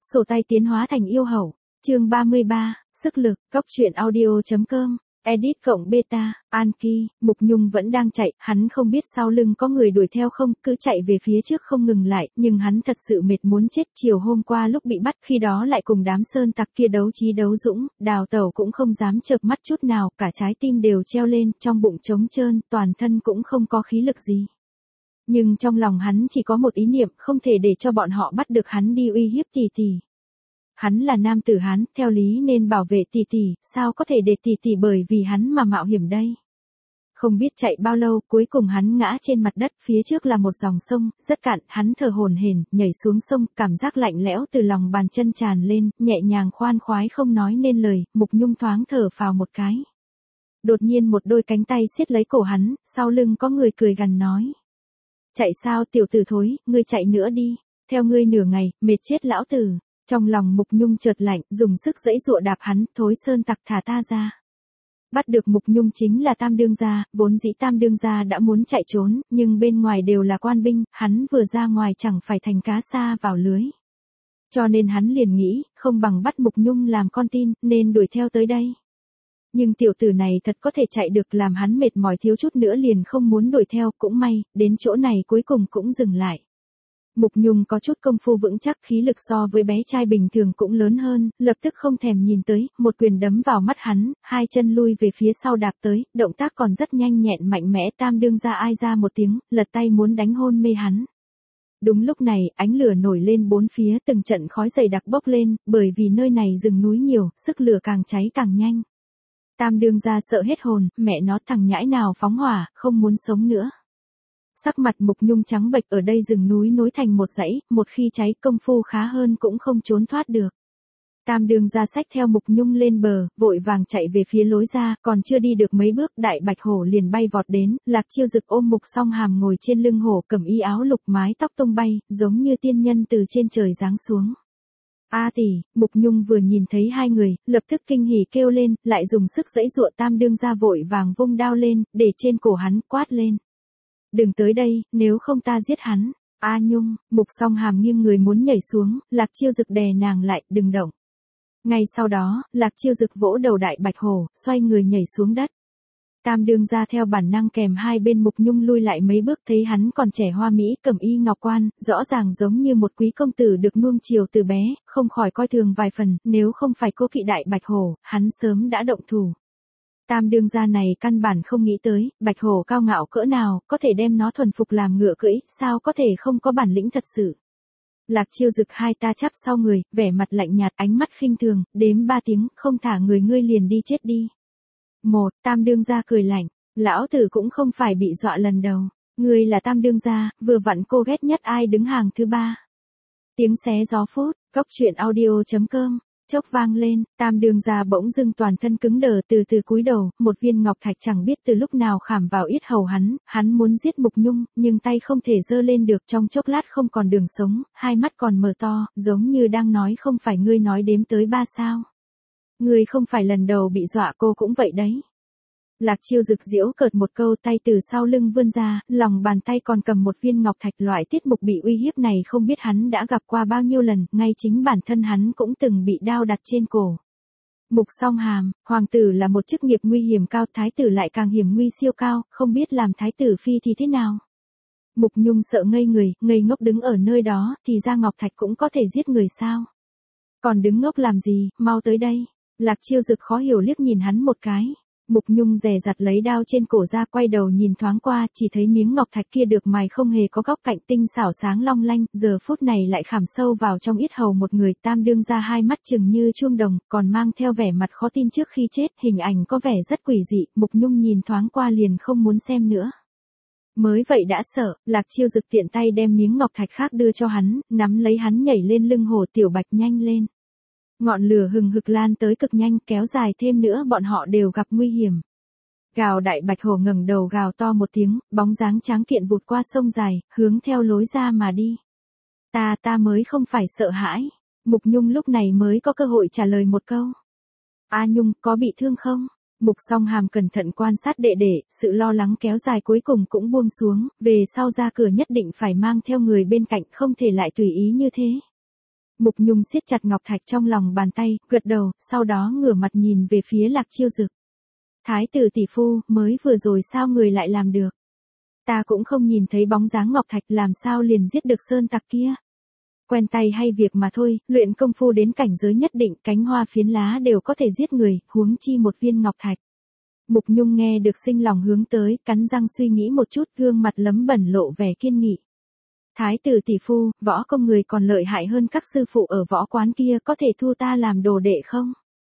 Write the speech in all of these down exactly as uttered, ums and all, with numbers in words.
Sổ tay tiến hóa thành yêu hậu. Chương ba mươi ba, sức lực, góc truyện audio.com. Edit cộng beta, Anki, Mục Nhung vẫn đang chạy, hắn không biết sau lưng có người đuổi theo không, cứ chạy về phía trước không ngừng lại, nhưng hắn thật sự mệt muốn chết. Chiều hôm qua lúc bị bắt, khi đó lại cùng đám sơn tặc kia đấu trí đấu dũng, Đào Tẩu cũng không dám chợp mắt chút nào, cả trái tim đều treo lên, trong bụng trống trơn, toàn thân cũng không có khí lực gì. Nhưng trong lòng hắn chỉ có một ý niệm, không thể để cho bọn họ bắt được hắn đi uy hiếp tỷ tỷ. Hắn là nam tử Hán, theo lý nên bảo vệ tỷ tỷ, sao có thể để tỷ tỷ bởi vì hắn mà mạo hiểm đây. Không biết chạy bao lâu, cuối cùng hắn ngã trên mặt đất, phía trước là một dòng sông, rất cạn, hắn thở hổn hển, nhảy xuống sông, cảm giác lạnh lẽo từ lòng bàn chân tràn lên, nhẹ nhàng khoan khoái không nói nên lời. Mục Nhung thoáng thở phào một cái. Đột nhiên một đôi cánh tay siết lấy cổ hắn, sau lưng có người cười gằn nói. Chạy sao tiểu tử thối, ngươi chạy nữa đi, theo ngươi nửa ngày, mệt chết lão tử. Trong lòng Mục Nhung chợt lạnh, dùng sức giãy giụa đạp hắn, thối sơn tặc thả ta ra. Bắt được Mục Nhung chính là Tam Đương gia, vốn dĩ Tam Đương gia đã muốn chạy trốn, nhưng bên ngoài đều là quan binh, hắn vừa ra ngoài chẳng phải thành cá sa vào lưới. Cho nên hắn liền nghĩ, không bằng bắt Mục Nhung làm con tin, nên đuổi theo tới đây. Nhưng tiểu tử này thật có thể chạy được, làm hắn mệt mỏi thiếu chút nữa liền không muốn đuổi theo, cũng may, đến chỗ này cuối cùng cũng dừng lại. Mục Nhung có chút công phu vững chắc, khí lực so với bé trai bình thường cũng lớn hơn, lập tức không thèm nhìn tới, một quyền đấm vào mắt hắn, hai chân lui về phía sau đạp tới, động tác còn rất nhanh nhẹn mạnh mẽ. Tam Đương gia ai ra một tiếng, lật tay muốn đánh hôn mê hắn. Đúng lúc này, ánh lửa nổi lên bốn phía, từng trận khói dày đặc bốc lên, bởi vì nơi này rừng núi nhiều, sức lửa càng cháy càng nhanh. Tam Đương gia sợ hết hồn, mẹ nó thằng nhãi nào phóng hỏa, không muốn sống nữa. Sắc mặt Mục Nhung trắng bệch, ở đây rừng núi nối thành một dãy, một khi cháy công phu khá hơn cũng không trốn thoát được. Tam Đương gia xách theo Mục Nhung lên bờ, vội vàng chạy về phía lối ra, còn chưa đi được mấy bước, đại bạch hổ liền bay vọt đến, Lạc Chiêu Dực ôm Mục Song Hàm ngồi trên lưng hổ, cầm y áo lục, mái tóc tung bay, giống như tiên nhân từ trên trời giáng xuống. A tỷ, Mục Nhung vừa nhìn thấy hai người, lập tức kinh hỉ kêu lên, lại dùng sức giãy giụa. Tam Đương gia vội vàng vung đao lên, để trên cổ hắn, quát lên. Đừng tới đây, nếu không ta giết hắn. A Nhung, Mục Song Hàm nghiêng người muốn nhảy xuống, Lạc Chiêu Dực đè nàng lại, đừng động. Ngay sau đó, Lạc Chiêu Dực vỗ đầu đại bạch hổ, xoay người nhảy xuống đất. Tam Đương gia theo bản năng kèm hai bên Mục Nhung lui lại mấy bước, thấy hắn còn trẻ hoa mỹ, cẩm y ngọc quan, rõ ràng giống như một quý công tử được nuông chiều từ bé, không khỏi coi thường vài phần, nếu không phải cố kỵ đại bạch hổ, hắn sớm đã động thủ. Tam Đương gia này căn bản không nghĩ tới, bạch hổ cao ngạo cỡ nào, có thể đem nó thuần phục làm ngựa cưỡi, sao có thể không có bản lĩnh thật sự. Lạc Chiêu Dực hai ta chắp sau người, vẻ mặt lạnh nhạt, ánh mắt khinh thường, đếm ba tiếng, không thả người ngươi liền đi chết đi. Một, Tam Đương gia cười lạnh, lão tử cũng không phải bị dọa lần đầu, ngươi là Tam Đương gia, vừa vặn cô ghét nhất ai đứng hàng thứ ba. Tiếng xé gió phút, góc truyện audio.com. Chốc vang lên, Tam Đương gia bỗng dưng toàn thân cứng đờ, từ từ cúi đầu, một viên ngọc thạch chẳng biết từ lúc nào khảm vào yết hầu hắn, hắn muốn giết Mục Nhung, nhưng tay không thể giơ lên được, trong chốc lát không còn đường sống, hai mắt còn mở to, giống như đang nói không phải ngươi nói đếm tới ba sao. Ngươi không phải lần đầu bị dọa, cô cũng vậy đấy. Lạc Chiêu Dực giễu cợt một câu, tay từ sau lưng vươn ra, lòng bàn tay còn cầm một viên ngọc thạch. Loại tiết mục bị uy hiếp này không biết hắn đã gặp qua bao nhiêu lần, ngay chính bản thân hắn cũng từng bị đao đặt trên cổ. Mục Song Hàm, hoàng tử là một chức nghiệp nguy hiểm cao, thái tử lại càng hiểm nguy siêu cao, không biết làm thái tử phi thì thế nào. Mục Nhung sợ ngây người, ngây ngốc đứng ở nơi đó, thì ra ngọc thạch cũng có thể giết người sao? Còn đứng ngốc làm gì, mau tới đây. Lạc Chiêu Dực khó hiểu liếc nhìn hắn một cái. Mục Nhung dè dặt lấy đao trên cổ ra, quay đầu nhìn thoáng qua, chỉ thấy miếng ngọc thạch kia được mài không hề có góc cạnh, tinh xảo sáng long lanh, giờ phút này lại khảm sâu vào trong yết hầu một người. Tam Đương gia hai mắt chừng như chuông đồng, còn mang theo vẻ mặt khó tin trước khi chết, hình ảnh có vẻ rất quỷ dị, Mục Nhung nhìn thoáng qua liền không muốn xem nữa. Mới vậy đã sợ, Lạc Chiêu Dực tiện tay đem miếng ngọc thạch khác đưa cho hắn, nắm lấy hắn nhảy lên lưng hổ. Tiểu Bạch nhanh lên. Ngọn lửa hừng hực lan tới cực nhanh, kéo dài thêm nữa bọn họ đều gặp nguy hiểm. Gào, đại bạch hổ ngẩng đầu gào to một tiếng, bóng dáng tráng kiện vụt qua sông dài, hướng theo lối ra mà đi. Ta ta mới không phải sợ hãi. Mục Nhung lúc này mới có cơ hội trả lời một câu. A Nhung, có bị thương không? Mục Song Hàm cẩn thận quan sát đệ đệ, sự lo lắng kéo dài cuối cùng cũng buông xuống, về sau ra cửa nhất định phải mang theo người bên cạnh, không thể lại tùy ý như thế. Mục Nhung siết chặt ngọc thạch trong lòng bàn tay, gật đầu, sau đó ngửa mặt nhìn về phía Lạc Chiêu Dực. Thái tử tỷ phu, mới vừa rồi sao người lại làm được? Ta cũng không nhìn thấy bóng dáng ngọc thạch, làm sao liền giết được sơn tặc kia? Quen tay hay việc mà thôi, luyện công phu đến cảnh giới nhất định, cánh hoa phiến lá đều có thể giết người, huống chi một viên ngọc thạch. Mục Nhung nghe được sinh lòng hướng tới, cắn răng suy nghĩ một chút, gương mặt lấm bẩn lộ vẻ kiên nghị. Thái tử tỷ phu, võ công người còn lợi hại hơn các sư phụ ở võ quán kia, có thể thu ta làm đồ đệ không?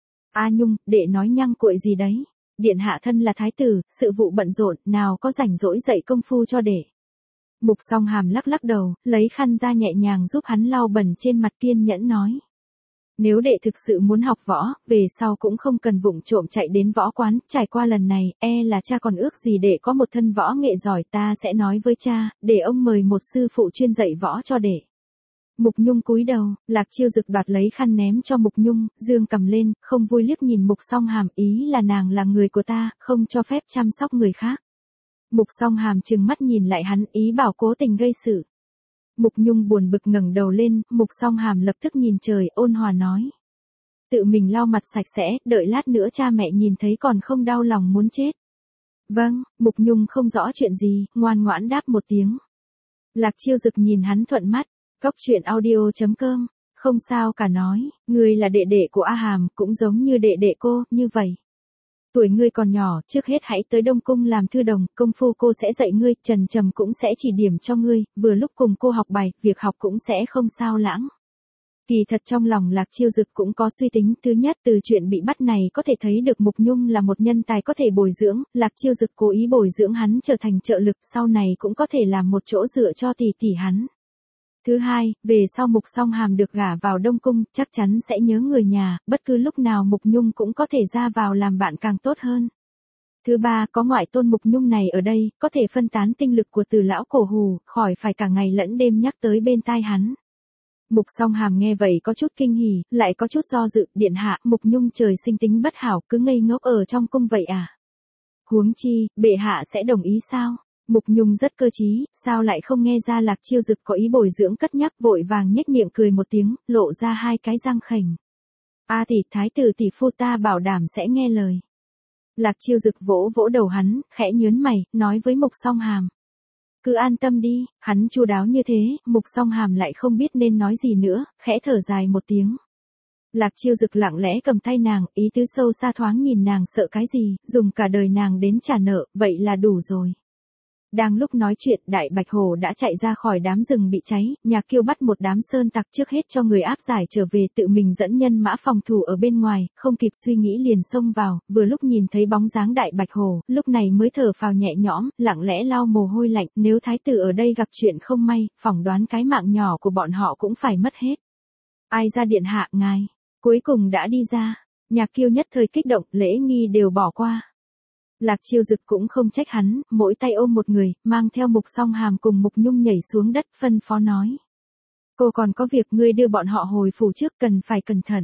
A Nhung, đệ nói nhăng cuội gì đấy? Điện hạ thân là thái tử, sự vụ bận rộn, nào có rảnh rỗi dạy công phu cho đệ. Mục Song Hàm lắc lắc đầu, lấy khăn ra nhẹ nhàng giúp hắn lau bẩn trên mặt, kiên nhẫn nói. Nếu đệ thực sự muốn học võ, về sau cũng không cần vụng trộm chạy đến võ quán, trải qua lần này, e là cha còn ước gì đệ có một thân võ nghệ giỏi, ta sẽ nói với cha, để ông mời một sư phụ chuyên dạy võ cho đệ. Mục Nhung cúi đầu, Lạc Chiêu Dực đoạt lấy khăn ném cho Mục Nhung, dương cầm lên, không vui liếc nhìn Mục Song Hàm, ý là nàng là người của ta, không cho phép chăm sóc người khác. Mục Song Hàm trừng mắt nhìn lại hắn, ý bảo cố tình gây sự. Mục Nhung buồn bực ngẩng đầu lên, Mục Song Hàm lập tức nhìn trời, ôn hòa nói. Tự mình lau mặt sạch sẽ, đợi lát nữa cha mẹ nhìn thấy còn không đau lòng muốn chết. Vâng, Mục Nhung không rõ chuyện gì, ngoan ngoãn đáp một tiếng. Lạc Chiêu Dực nhìn hắn thuận mắt, Cóc truyện audio chấm com, không sao cả nói, ngươi là đệ đệ của A Hàm, cũng giống như đệ đệ cô, như vậy. Tuổi ngươi còn nhỏ, trước hết hãy tới Đông Cung làm thư đồng, công phu cô sẽ dạy ngươi, Trần Trầm cũng sẽ chỉ điểm cho ngươi, vừa lúc cùng cô học bài, việc học cũng sẽ không sao lãng. Kỳ thật trong lòng Lạc Chiêu Dực cũng có suy tính, thứ nhất từ chuyện bị bắt này có thể thấy được Mục Nhung là một nhân tài có thể bồi dưỡng, Lạc Chiêu Dực cố ý bồi dưỡng hắn trở thành trợ lực, sau này cũng có thể làm một chỗ dựa cho tỷ tỷ hắn. Thứ hai, về sau Mục Song Hàm được gả vào Đông Cung, chắc chắn sẽ nhớ người nhà, bất cứ lúc nào Mục Nhung cũng có thể ra vào làm bạn càng tốt hơn. Thứ ba, có ngoại tôn Mục Nhung này ở đây, có thể phân tán tinh lực của Từ lão cổ hù, khỏi phải cả ngày lẫn đêm nhắc tới bên tai hắn. Mục Song Hàm nghe vậy có chút kinh hỉ, lại có chút do dự, điện hạ, Mục Nhung trời sinh tính bất hảo, cứ ngây ngốc ở trong cung vậy à? Huống chi, bệ hạ sẽ đồng ý sao? Mục Nhung rất cơ trí, sao lại không nghe ra Lạc Chiêu Dực có ý bồi dưỡng cất nhắc, vội vàng nhếch miệng cười một tiếng, lộ ra hai cái răng khểnh. A tỷ, thái tử tỷ phu ta bảo đảm sẽ nghe lời. Lạc Chiêu Dực vỗ vỗ đầu hắn, khẽ nhớn mày, nói với Mục Song Hàm. Cứ an tâm đi, hắn chu đáo như thế, Mục Song Hàm lại không biết nên nói gì nữa, khẽ thở dài một tiếng. Lạc Chiêu Dực lặng lẽ cầm tay nàng, ý tứ sâu xa thoáng nhìn nàng sợ cái gì, dùng cả đời nàng đến trả nợ, vậy là đủ rồi. Đang lúc nói chuyện, Đại Bạch Hổ đã chạy ra khỏi đám rừng bị cháy, Nhạc Kiêu bắt một đám sơn tặc trước hết cho người áp giải trở về, tự mình dẫn nhân mã phòng thủ ở bên ngoài, không kịp suy nghĩ liền xông vào, vừa lúc nhìn thấy bóng dáng Đại Bạch Hổ, lúc này mới thở phào nhẹ nhõm, lặng lẽ lau mồ hôi lạnh, nếu thái tử ở đây gặp chuyện không may, phỏng đoán cái mạng nhỏ của bọn họ cũng phải mất hết. Ai ra điện hạ, ngài, cuối cùng đã đi ra, Nhạc Kiêu nhất thời kích động, lễ nghi đều bỏ qua. Lạc Chiêu Dực cũng không trách hắn, mỗi tay ôm một người, mang theo Mục Song Hàm cùng Mục Nhung nhảy xuống đất, phân phó nói. Cô còn có việc, ngươi đưa bọn họ hồi phủ trước, cần phải cẩn thận.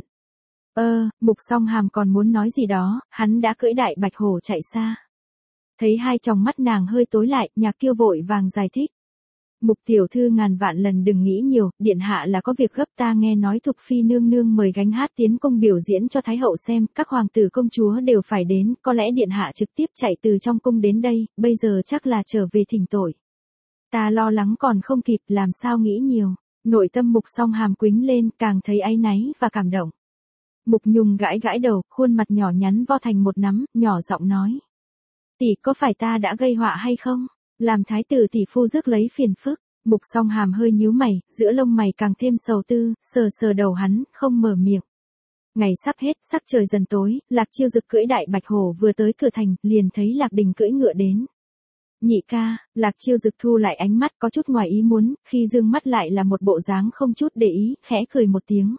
Ơ, Mục Song Hàm còn muốn nói gì đó, hắn đã cưỡi Đại Bạch Hổ chạy xa. Thấy hai tròng mắt nàng hơi tối lại, Nhạc Kiêu vội vàng giải thích. Mục tiểu thư ngàn vạn lần đừng nghĩ nhiều, điện hạ là có việc gấp, ta nghe nói Thục Phi nương nương mời gánh hát tiến cung biểu diễn cho Thái hậu xem, các hoàng tử công chúa đều phải đến, có lẽ điện hạ trực tiếp chạy từ trong cung đến đây, bây giờ chắc là trở về thỉnh tội. Ta lo lắng còn không kịp, làm sao nghĩ nhiều, nội tâm Mục Song Hàm quính lên, càng thấy áy náy và cảm động. Mục Nhung gãi gãi đầu, khuôn mặt nhỏ nhắn vo thành một nắm, nhỏ giọng nói. Tỷ, có phải ta đã gây họa hay không? Làm thái tử tỷ phu rước lấy phiền phức. Mục Song Hàm hơi nhíu mày, giữa lông mày càng thêm sầu tư, sờ sờ đầu hắn, không mở miệng. Ngày sắp hết, sắc trời dần tối, Lạc Chiêu Dực cưỡi Đại Bạch Hổ vừa tới cửa thành, liền thấy Lạc Đình cưỡi ngựa đến. Nhị ca, Lạc Chiêu Dực thu lại ánh mắt có chút ngoài ý muốn, khi dương mắt lại là một bộ dáng không chút để ý, khẽ cười một tiếng.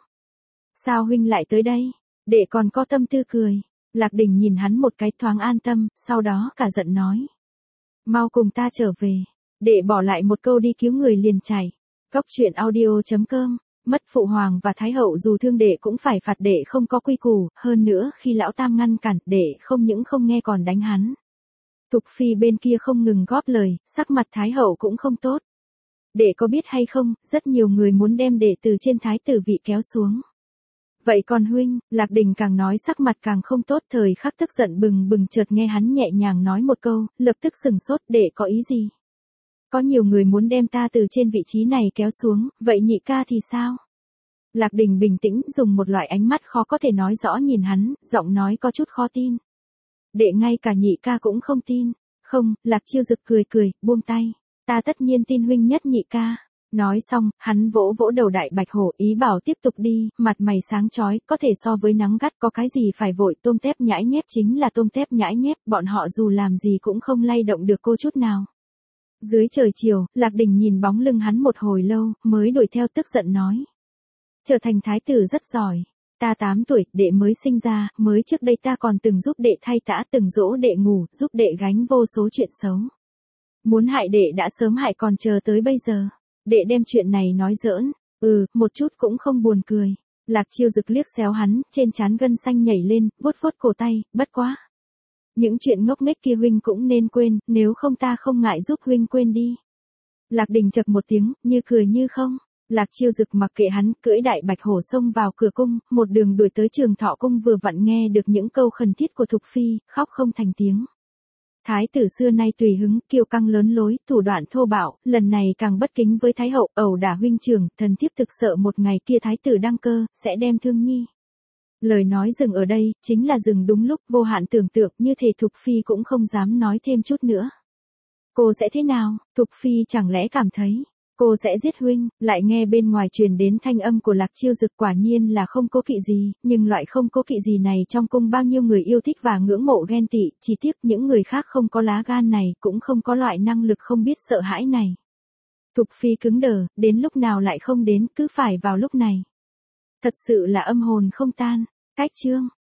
Sao huynh lại tới đây? Đệ còn có tâm tư cười. Lạc Đình nhìn hắn một cái thoáng an tâm, sau đó cả giận nói. Mau cùng ta trở về. Đệ bỏ lại một câu đi cứu người liền chạy. Cóc truyện audio chấm com, mất phụ hoàng và thái hậu dù thương đệ cũng phải phạt đệ không có quy củ, hơn nữa khi lão tam ngăn cản, đệ không những không nghe còn đánh hắn. Thục Phi bên kia không ngừng góp lời, sắc mặt thái hậu cũng không tốt. Đệ có biết hay không, rất nhiều người muốn đem đệ từ trên thái tử vị kéo xuống. Vậy còn huynh, Lạc Đình càng nói sắc mặt càng không tốt, thời khắc tức giận bừng bừng, chợt nghe hắn nhẹ nhàng nói một câu, lập tức sừng sốt, đệ có ý gì? Có nhiều người muốn đem ta từ trên vị trí này kéo xuống, vậy nhị ca thì sao? Lạc Đình bình tĩnh dùng một loại ánh mắt khó có thể nói rõ nhìn hắn, giọng nói có chút khó tin. Đệ ngay cả nhị ca cũng không tin. Không, Lạc Chiêu Dực cười cười, buông tay. Ta tất nhiên tin huynh nhất nhị ca. Nói xong, hắn vỗ vỗ đầu Đại Bạch Hổ, ý bảo tiếp tục đi, mặt mày sáng chói, có thể so với nắng gắt, có cái gì phải vội, tôm tép nhãi nhép chính là tôm tép nhãi nhép, bọn họ dù làm gì cũng không lay động được cô chút nào. Dưới trời chiều, Lạc Đình nhìn bóng lưng hắn một hồi lâu, mới đuổi theo tức giận nói. Trở thành thái tử rất giỏi. Ta tám tuổi, đệ mới sinh ra, mới trước đây ta còn từng giúp đệ thay tã, từng dỗ đệ ngủ, giúp đệ gánh vô số chuyện xấu. Muốn hại đệ đã sớm hại, còn chờ tới bây giờ. Đệ đem chuyện này nói giỡn, ừ, một chút cũng không buồn cười. Lạc Chiêu Dực liếc xéo hắn, trên trán gân xanh nhảy lên, vuốt vuốt cổ tay, bất quá. Những chuyện ngốc nghếch kia huynh cũng nên quên, nếu không ta không ngại giúp huynh quên đi. Lạc Đình chập một tiếng, như cười như không. Lạc Chiêu Dực mặc kệ hắn, cưỡi Đại Bạch Hổ xông vào cửa cung, một đường đuổi tới Trường Thọ cung, vừa vặn nghe được những câu khẩn thiết của Thục Phi, khóc không thành tiếng. Thái tử xưa nay tùy hứng, kiêu căng lớn lối, thủ đoạn thô bạo, lần này càng bất kính với Thái hậu, ẩu đả huynh trưởng, thần thiếp thực sợ một ngày kia Thái tử đăng cơ, sẽ đem thương nhi. Lời nói dừng ở đây, chính là dừng đúng lúc, vô hạn tưởng tượng, như thể Thục Phi cũng không dám nói thêm chút nữa. Cô sẽ thế nào? Thục Phi chẳng lẽ cảm thấy cô sẽ giết huynh? Lại nghe bên ngoài truyền đến thanh âm của Lạc Chiêu Dực, quả nhiên là không cố kỵ gì, nhưng loại không cố kỵ gì này trong cung bao nhiêu người yêu thích và ngưỡng mộ ghen tị, chỉ tiếc những người khác không có lá gan này, cũng không có loại năng lực không biết sợ hãi này. Thục Phi cứng đờ, đến lúc nào lại không đến, cứ phải vào lúc này. Thật sự là âm hồn không tan. Cách chương